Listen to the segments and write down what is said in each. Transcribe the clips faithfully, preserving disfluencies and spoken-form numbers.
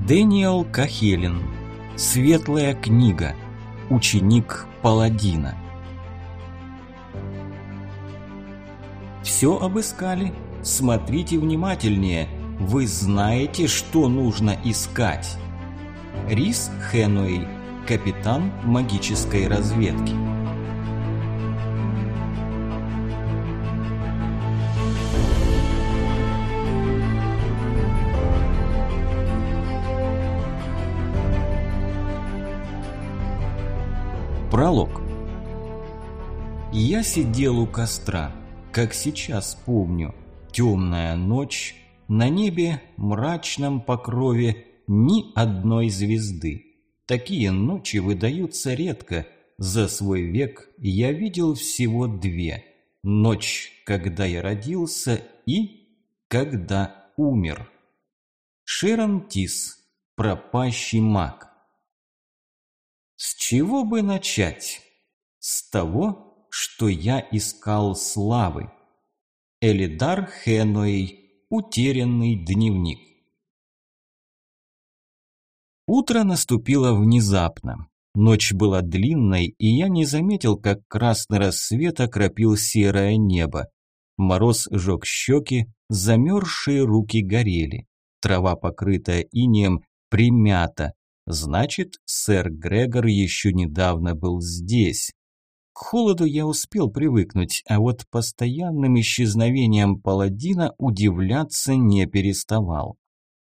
Дэниел Кахелин. Светлая книга. Ученик паладина. Все обыскали? Смотрите внимательнее. Вы знаете, что нужно искать. Рис Хенуэй, капитан магической разведки. Пролог. Я сидел у костра, как сейчас помню. Темная ночь, на небе мрачном покрове ни одной звезды. Такие ночи выдаются редко. За свой век я видел всего две. Ночь, когда я родился, и когда умер. Шерон Тис, пропащий маг. С чего бы начать? С того, что я искал славы. Элидар Хенуэй, утерянный дневник. Утро наступило внезапно. Ночь была длинной, и я не заметил, как красный рассвет окропил серое небо. Мороз жег щеки, замерзшие руки горели. Трава, покрытая инеем, примята. Значит, сэр Грегор еще недавно был здесь. К холоду я успел привыкнуть, а вот постоянным исчезновением паладина удивляться не переставал.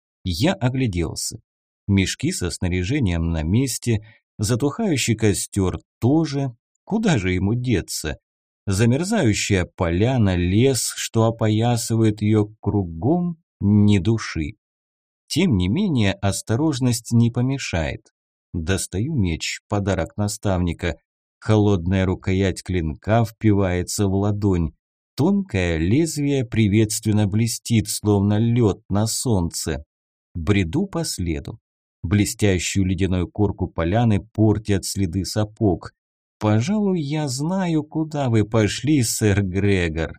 Я огляделся. Мешки со снаряжением на месте, затухающий костер тоже. Куда же ему деться? Замерзающая поляна, лес, что опоясывает ее кругом, ни души. Тем не менее, осторожность не помешает. Достаю меч, подарок наставника. Холодная рукоять клинка впивается в ладонь. Тонкое лезвие приветственно блестит, словно лед на солнце. Бреду по следу. Блестящую ледяную корку поляны портят следы сапог. Пожалуй, я знаю, куда вы пошли, сэр Грегор.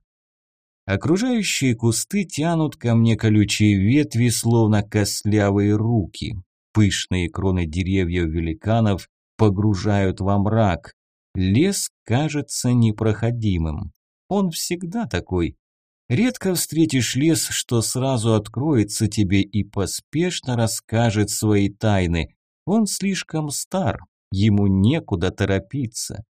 Окружающие кусты тянут ко мне колючие ветви, словно костлявые руки. Пышные кроны деревьев-великанов погружают во мрак. Лес кажется непроходимым. Он всегда такой. Редко встретишь лес, что сразу откроется тебе и поспешно расскажет свои тайны. Он слишком стар, ему некуда торопиться.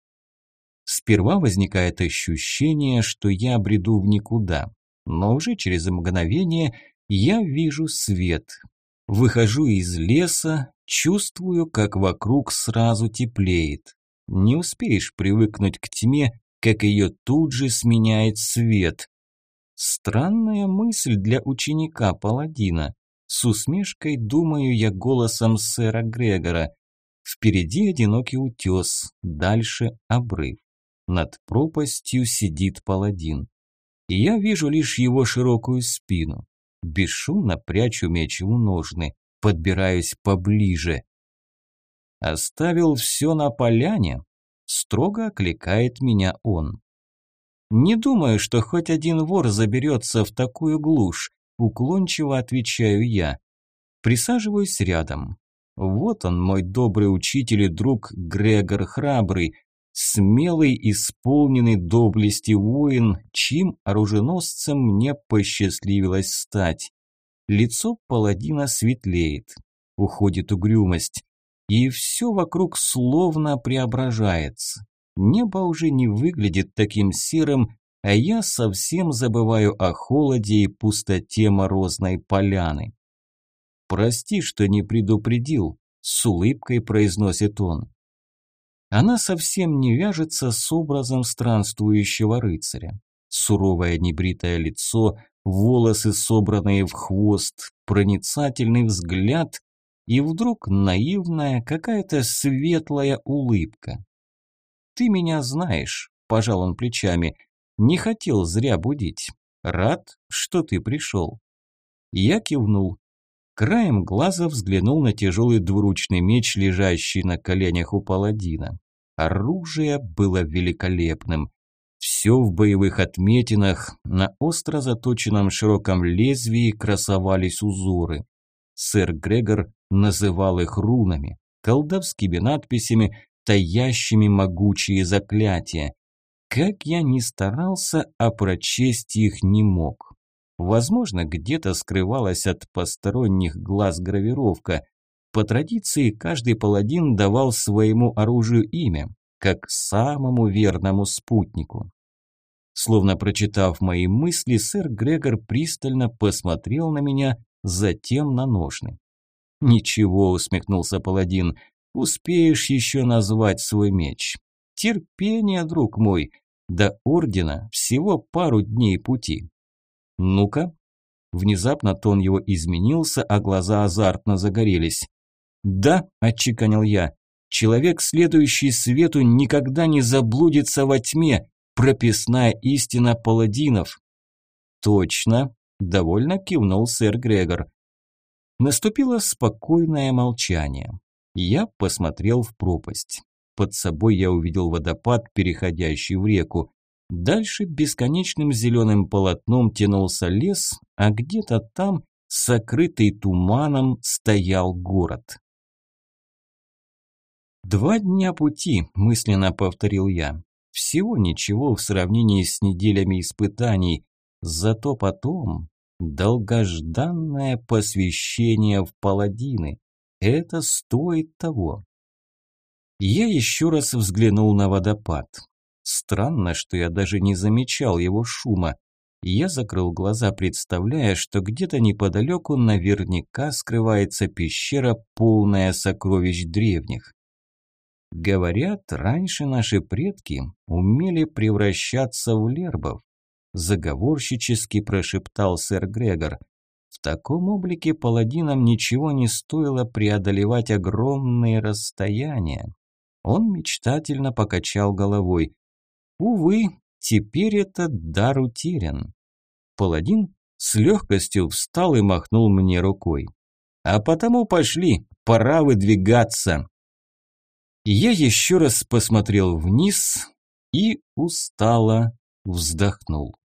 Сперва возникает ощущение, что я бреду в никуда, но уже через мгновение я вижу свет. Выхожу из леса, чувствую, как вокруг сразу теплеет. Не успеешь привыкнуть к тьме, как ее тут же сменяет свет. Странная мысль для ученика паладина. С усмешкой думаю я голосом сэра Грегора. Впереди одинокий утес, дальше обрыв. Над пропастью сидит паладин. И я вижу лишь его широкую спину. Бесшумно прячу меч в ножны, подбираюсь поближе. «Оставил все на поляне?» – строго окликает меня он. «Не думаю, что хоть один вор заберется в такую глушь», – уклончиво отвечаю я. Присаживаюсь рядом. Вот он, мой добрый учитель и друг Грегор Храбрый, смелый, исполненный доблести воин, чьим оруженосцем мне посчастливилось стать. Лицо паладина светлеет, уходит угрюмость, и все вокруг словно преображается. Небо уже не выглядит таким серым, а я совсем забываю о холоде и пустоте морозной поляны. «Прости, что не предупредил», – с улыбкой произносит он. Она совсем не вяжется с образом странствующего рыцаря. Суровое небритое лицо, волосы, собранные в хвост, проницательный взгляд и вдруг наивная какая-то светлая улыбка. «Ты меня знаешь», – пожал он плечами, – «не хотел зря будить. Рад, что ты пришел». Я кивнул. Краем глаза взглянул на тяжелый двуручный меч, лежащий на коленях у паладина. Оружие было великолепным. Все в боевых отметинах, на остро заточенном широком лезвии красовались узоры. Сэр Грегор называл их рунами, колдовскими надписями, таящими могучие заклятия. Как я ни старался, а прочесть их не мог. Возможно, где-то скрывалась от посторонних глаз гравировка. По традиции, каждый паладин давал своему оружию имя, как самому верному спутнику. Словно прочитав мои мысли, сэр Грегор пристально посмотрел на меня, затем на ножны. «Ничего», – усмехнулся паладин, – «успеешь еще назвать свой меч. Терпение, друг мой, до ордена всего пару дней пути». «Ну-ка». Внезапно тон его изменился, а глаза азартно загорелись. «Да», – отчеканил я, – «человек, следующий свету, никогда не заблудится во тьме. Прописная истина паладинов». «Точно», – довольно кивнул сэр Грегор. Наступило спокойное молчание. Я посмотрел в пропасть. Под собой я увидел водопад, переходящий в реку. Дальше бесконечным зеленым полотном тянулся лес, а где-то там, сокрытый туманом, стоял город. «Два дня пути», – мысленно повторил я. «Всего ничего в сравнении с неделями испытаний. Зато потом долгожданное посвящение в паладины. Это стоит того». Я еще раз взглянул на водопад. Странно, что я даже не замечал его шума. Я закрыл глаза, представляя, что где-то неподалеку наверняка скрывается пещера, полная сокровищ древних. Говорят, раньше наши предки умели превращаться в лербов, заговорщически прошептал сэр Грегор. В таком облике паладинам ничего не стоило преодолевать огромные расстояния. Он мечтательно покачал головой. Увы, теперь этот дар утерян. Паладин с легкостью встал и махнул мне рукой. А потому пошли, пора выдвигаться. Я еще раз посмотрел вниз и устало вздохнул.